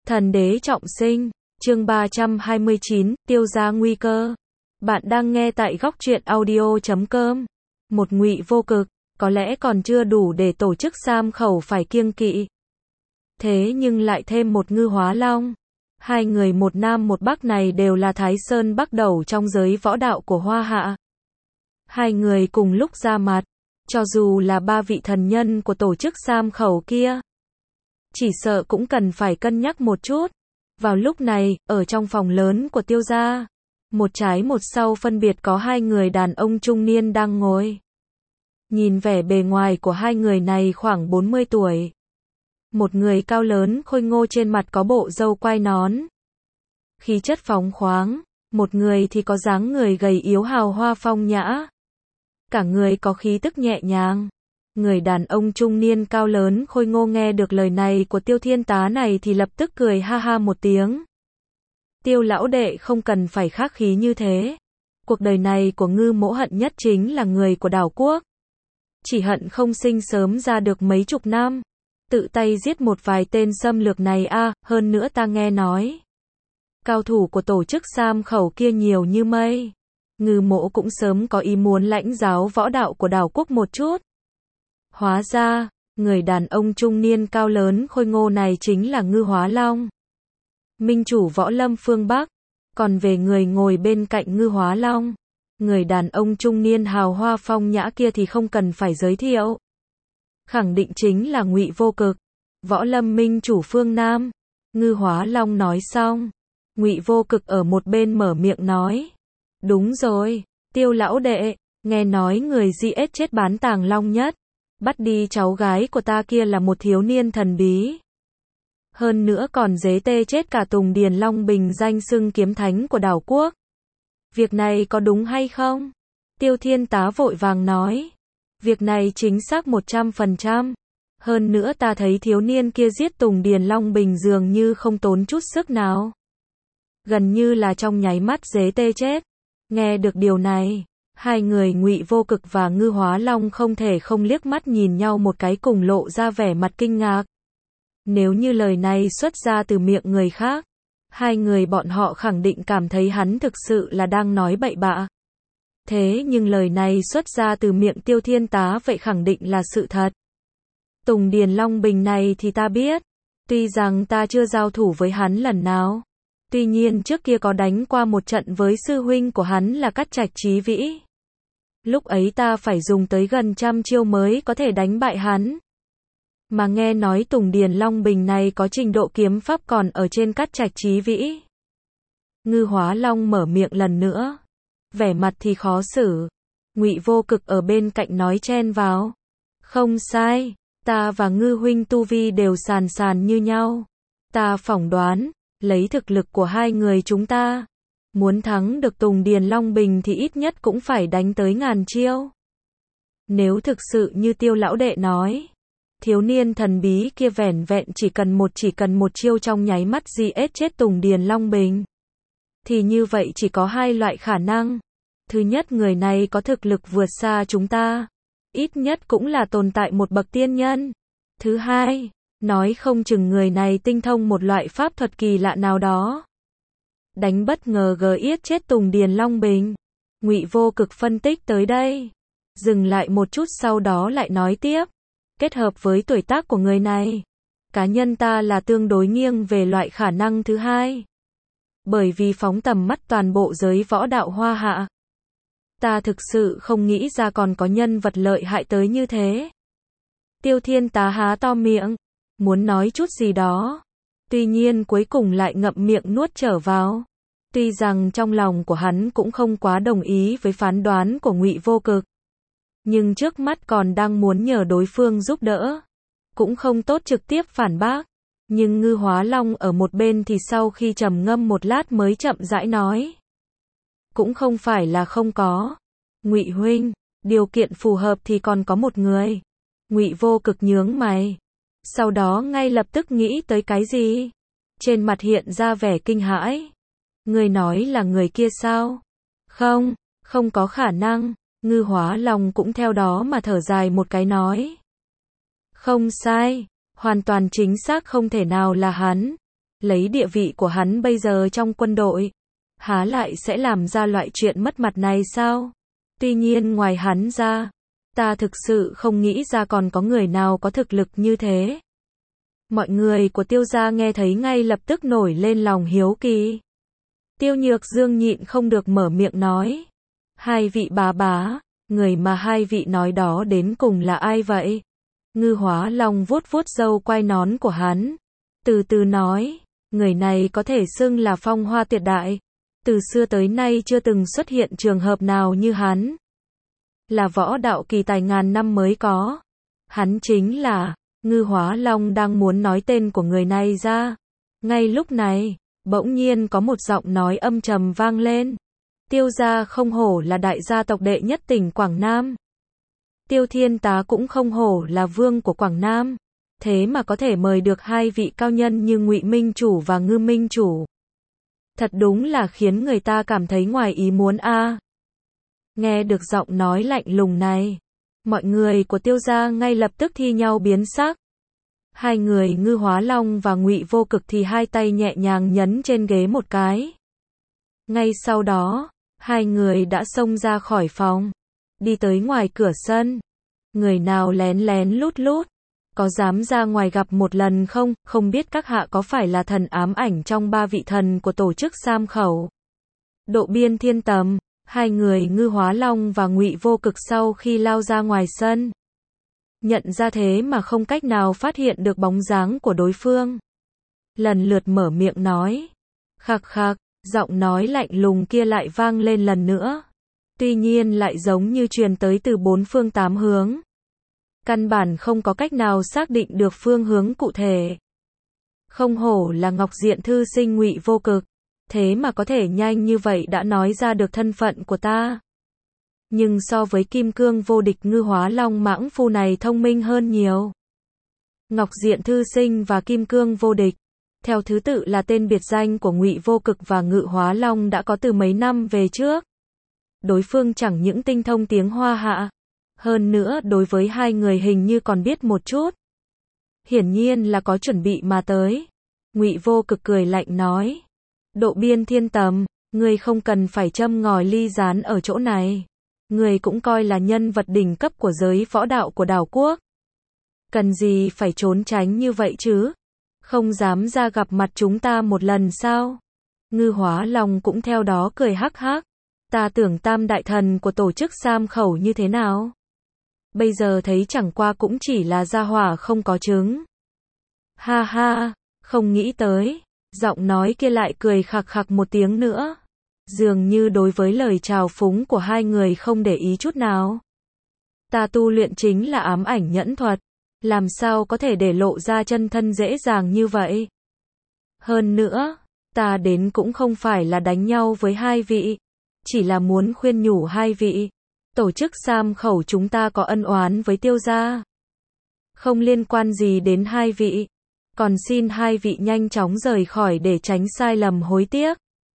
Thần đế trọng sinh, chương 329, tiêu gia nguy cơ. Bạn đang nghe tại góc truyện audio.com. Một Ngụy Vô Cực, có lẽ còn chưa đủ để tổ chức Sam Khẩu phải kiêng kỵ. Thế nhưng lại thêm một Ngư Hóa Long. Hai người một nam một bắc này đều là Thái Sơn Bắc Đầu trong giới võ đạo của Hoa Hạ. Hai người cùng lúc ra mặt, cho dù là ba vị thần nhân của tổ chức Sam Khẩu kia, chỉ sợ cũng cần phải cân nhắc một chút. Vào lúc này, ở trong phòng lớn của Tiêu gia, một trái một sau phân biệt có hai người đàn ông trung niên đang ngồi. Nhìn vẻ bề ngoài của hai người này khoảng 40 tuổi. Một người cao lớn khôi ngô trên mặt có bộ râu quai nón, khí chất phóng khoáng, một người thì có dáng người gầy yếu hào hoa phong nhã. Cả người có khí tức nhẹ nhàng. Người đàn ông trung niên cao lớn khôi ngô nghe được lời này của Tiêu Thiên Tá này thì lập tức cười ha ha một tiếng. Tiêu lão đệ không cần phải khách khí như thế. Cuộc đời này của Ngư mỗ hận nhất chính là người của đảo quốc. Chỉ hận không sinh sớm ra được mấy chục năm. Tự tay giết một vài tên xâm lược này hơn nữa ta nghe nói. Cao thủ của tổ chức Sam Khẩu kia nhiều như mây. Ngư mỗ cũng sớm có ý muốn lãnh giáo võ đạo của đảo quốc một chút. Hóa ra, người đàn ông trung niên cao lớn khôi ngô này chính là Ngư Hóa Long, minh chủ võ lâm phương Bắc. Còn về người ngồi bên cạnh Ngư Hóa Long, người đàn ông trung niên hào hoa phong nhã kia thì không cần phải giới thiệu. Khẳng định chính là Ngụy Vô Cực, võ lâm minh chủ phương Nam. Ngư Hóa Long nói xong, Ngụy Vô Cực ở một bên mở miệng nói. Đúng rồi, Tiêu lão đệ, nghe nói người giết chết Bán Tàng Long nhất, bắt đi cháu gái của ta kia là một thiếu niên thần bí. Hơn nữa còn dế tê chết cả Tùng Điền Long Bình danh xưng kiếm thánh của đảo quốc. Việc này có đúng hay không? Tiêu Thiên Tá vội vàng nói. Việc này chính xác 100%. Hơn nữa ta thấy thiếu niên kia giết Tùng Điền Long Bình dường như không tốn chút sức nào. Gần như là trong nháy mắt dế tê chết. Nghe được điều này, hai người Ngụy Vô Cực và Ngư Hóa Long không thể không liếc mắt nhìn nhau một cái cùng lộ ra vẻ mặt kinh ngạc. Nếu như lời này xuất ra từ miệng người khác, hai người bọn họ khẳng định cảm thấy hắn thực sự là đang nói bậy bạ. Thế nhưng lời này xuất ra từ miệng Tiêu Thiên Tá vậy khẳng định là sự thật. Tùng Điền Long Bình này thì ta biết, tuy rằng ta chưa giao thủ với hắn lần nào. Tuy nhiên trước kia có đánh qua một trận với sư huynh của hắn là Cát Trạch Chí Vĩ. Lúc ấy ta phải dùng tới gần 100 chiêu mới có thể đánh bại hắn. Mà nghe nói Tùng Điền Long Bình này có trình độ kiếm pháp còn ở trên Cát Trạch Chí Vĩ. Ngư Hóa Long mở miệng lần nữa. Vẻ mặt thì khó xử. Ngụy Vô Cực ở bên cạnh nói chen vào. Không sai, ta và Ngư huynh tu vi đều sàn sàn như nhau. Ta phỏng đoán, lấy thực lực của hai người chúng ta, muốn thắng được Tùng Điền Long Bình thì ít nhất cũng phải đánh tới 1000 chiêu. Nếu thực sự như Tiêu lão đệ nói, thiếu niên thần bí kia vẻn vẹn chỉ cần một chiêu trong nháy mắt giết chết Tùng Điền Long Bình, thì như vậy chỉ có hai loại khả năng. Thứ nhất, người này có thực lực vượt xa chúng ta, ít nhất cũng là tồn tại một bậc tiên nhân. Thứ hai, nói không chừng người này tinh thông một loại pháp thuật kỳ lạ nào đó, đánh bất ngờ giết chết Tùng Điền Long Bình. Ngụy Vô Cực phân tích tới đây, dừng lại một chút sau đó lại nói tiếp. Kết hợp với tuổi tác của người này, cá nhân ta là tương đối nghiêng về loại khả năng thứ hai. Bởi vì phóng tầm mắt toàn bộ giới võ đạo Hoa Hạ, ta thực sự không nghĩ ra còn có nhân vật lợi hại tới như thế. Tiêu Thiên Tá há to miệng, muốn nói chút gì đó. Tuy nhiên cuối cùng lại ngậm miệng nuốt trở vào. Tuy rằng trong lòng của hắn cũng không quá đồng ý với phán đoán của Ngụy Vô Cực, nhưng trước mắt còn đang muốn nhờ đối phương giúp đỡ, cũng không tốt trực tiếp phản bác. Nhưng Ngư Hóa Long ở một bên thì sau khi trầm ngâm một lát mới chậm rãi nói. Cũng không phải là không có. Ngụy huynh, điều kiện phù hợp thì còn có một người. Ngụy Vô Cực nhướng mày, sau đó ngay lập tức nghĩ tới cái gì, trên mặt hiện ra vẻ kinh hãi. Người nói là người kia sao? Không, không có khả năng. Ngư Hóa Long cũng theo đó mà thở dài một cái nói. Không sai, hoàn toàn chính xác không thể nào là hắn. Lấy địa vị của hắn bây giờ trong quân đội, há lại sẽ làm ra loại chuyện mất mặt này sao? Tuy nhiên ngoài hắn ra, ta thực sự không nghĩ ra còn có người nào có thực lực như thế. Mọi người của Tiêu gia nghe thấy ngay lập tức nổi lên lòng hiếu kỳ. Tiêu Nhược Dương nhịn không được mở miệng nói. Hai vị bá, người mà hai vị nói đó đến cùng là ai vậy? Ngư Hóa Long vuốt vuốt râu quai nón của hắn, từ từ nói, người này có thể xưng là phong hoa tuyệt đại, từ xưa tới nay chưa từng xuất hiện trường hợp nào như hắn. Là võ đạo kỳ tài ngàn năm mới có. Hắn chính là, Ngư Hóa Long đang muốn nói tên của người này ra. Ngay lúc này, bỗng nhiên có một giọng nói âm trầm vang lên. Tiêu gia không hổ là đại gia tộc đệ nhất tỉnh Quảng Nam. Tiêu Thiên Tá cũng không hổ là vương của Quảng Nam. Thế mà có thể mời được hai vị cao nhân như Ngụy Minh Chủ và Ngư Minh Chủ. Thật đúng là khiến người ta cảm thấy ngoài ý muốn a. Nghe được giọng nói lạnh lùng này, mọi người của Tiêu gia ngay lập tức thi nhau biến sắc. Hai người Ngư Hóa Long và Ngụy Vô Cực thì hai tay nhẹ nhàng nhấn trên ghế một cái. Ngay sau đó, hai người đã xông ra khỏi phòng, đi tới ngoài cửa sân. Người nào lén lén lút lút, có dám ra ngoài gặp một lần không? Không biết các hạ có phải là thần ám ảnh trong ba vị thần của tổ chức Sam Khẩu. Độ Biên Thiên Tầm, hai người Ngư Hóa Long và Ngụy Vô Cực sau khi lao ra ngoài sân, nhận ra thế mà không cách nào phát hiện được bóng dáng của đối phương. Lần lượt mở miệng nói. Khạc khạc, giọng nói lạnh lùng kia lại vang lên lần nữa. Tuy nhiên lại giống như truyền tới từ bốn phương tám hướng. Căn bản không có cách nào xác định được phương hướng cụ thể. Không hổ là Ngọc Diện thư sinh Ngụy Vô Cực, thế mà có thể nhanh như vậy đã nói ra được thân phận của ta. Nhưng so với Kim Cương vô địch Ngư Hóa Long mãng phu này thông minh hơn nhiều. Ngọc Diện thư sinh và Kim Cương vô địch, theo thứ tự là tên biệt danh của Ngụy Vô Cực và Ngự Hóa Long đã có từ mấy năm về trước. Đối phương chẳng những tinh thông tiếng Hoa Hạ, hơn nữa đối với hai người hình như còn biết một chút. Hiển nhiên là có chuẩn bị mà tới. Ngụy Vô Cực cười lạnh nói. Độ Biên Thiên Tầm, ngươi không cần phải châm ngòi ly gián ở chỗ này. Ngươi cũng coi là nhân vật đỉnh cấp của giới võ đạo của đảo quốc. Cần gì phải trốn tránh như vậy chứ? Không dám ra gặp mặt chúng ta một lần sao? Ngư Hóa Long cũng theo đó cười hắc hắc. Ta tưởng tam đại thần của tổ chức Sam Khẩu như thế nào? Bây giờ thấy chẳng qua cũng chỉ là gia hỏa không có trứng. Ha ha, không nghĩ tới. Giọng nói kia lại cười khạc khạc một tiếng nữa. Dường như đối với lời chào phúng của hai người không để ý chút nào. Ta tu luyện chính là ám ảnh nhẫn thuật. Làm sao có thể để lộ ra chân thân dễ dàng như vậy? Hơn nữa, ta đến cũng không phải là đánh nhau với hai vị. Chỉ là muốn khuyên nhủ hai vị. Tổ chức Sam Khẩu chúng ta có ân oán với Tiêu gia. Không liên quan gì đến hai vị. Còn xin hai vị nhanh chóng rời khỏi để tránh sai lầm hối tiếc.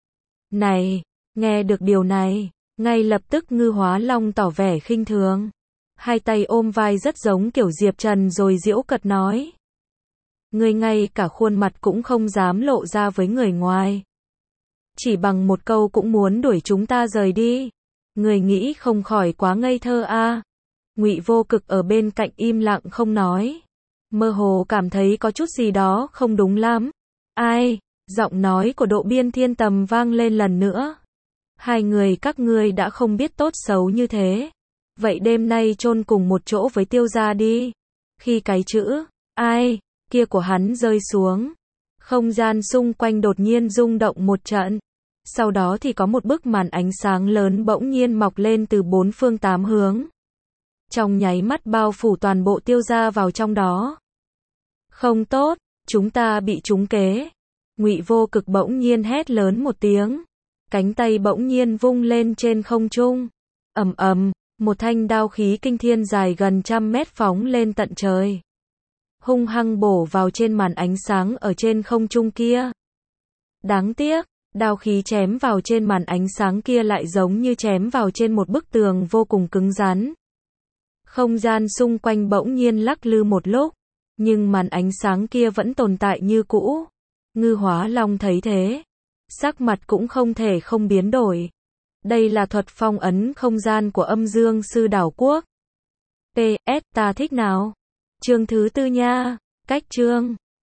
Này, nghe được điều này, ngay lập tức Ngư Hóa Long tỏ vẻ khinh thường. Hai tay ôm vai rất giống kiểu Diệp Trần rồi giễu cợt nói. Ngươi ngay cả khuôn mặt cũng không dám lộ ra với người ngoài. Chỉ bằng một câu cũng muốn đuổi chúng ta rời đi. Ngươi nghĩ không khỏi quá ngây thơ a. Ngụy Vô Cực ở bên cạnh im lặng không nói. Mơ hồ cảm thấy có chút gì đó không đúng lắm. Ai? Giọng nói của Độ Biên Thiên Tầm vang lên lần nữa. Hai người các ngươi đã không biết tốt xấu như thế. Vậy đêm nay chôn cùng một chỗ với Tiêu gia đi. Khi cái chữ ai kia của hắn rơi xuống, không gian xung quanh đột nhiên rung động một trận. Sau đó thì có một bức màn ánh sáng lớn bỗng nhiên mọc lên từ bốn phương tám hướng. Trong nháy mắt bao phủ toàn bộ Tiêu gia vào trong đó. Không tốt, chúng ta bị trúng kế. Ngụy Vô Cực bỗng nhiên hét lớn một tiếng. Cánh tay bỗng nhiên vung lên trên không trung. Ầm ầm, một thanh đao khí kinh thiên dài gần 100 mét phóng lên tận trời. Hung hăng bổ vào trên màn ánh sáng ở trên không trung kia. Đáng tiếc, đao khí chém vào trên màn ánh sáng kia lại giống như chém vào trên một bức tường vô cùng cứng rắn. Không gian xung quanh bỗng nhiên lắc lư một lúc, nhưng màn ánh sáng kia vẫn tồn tại như cũ. Ngư Hóa Long thấy thế, sắc mặt cũng không thể không biến đổi. Đây là thuật phong ấn không gian của Âm Dương Sư Đảo Quốc. PS, ta thích nào. Chương thứ 4 nha. Cách chương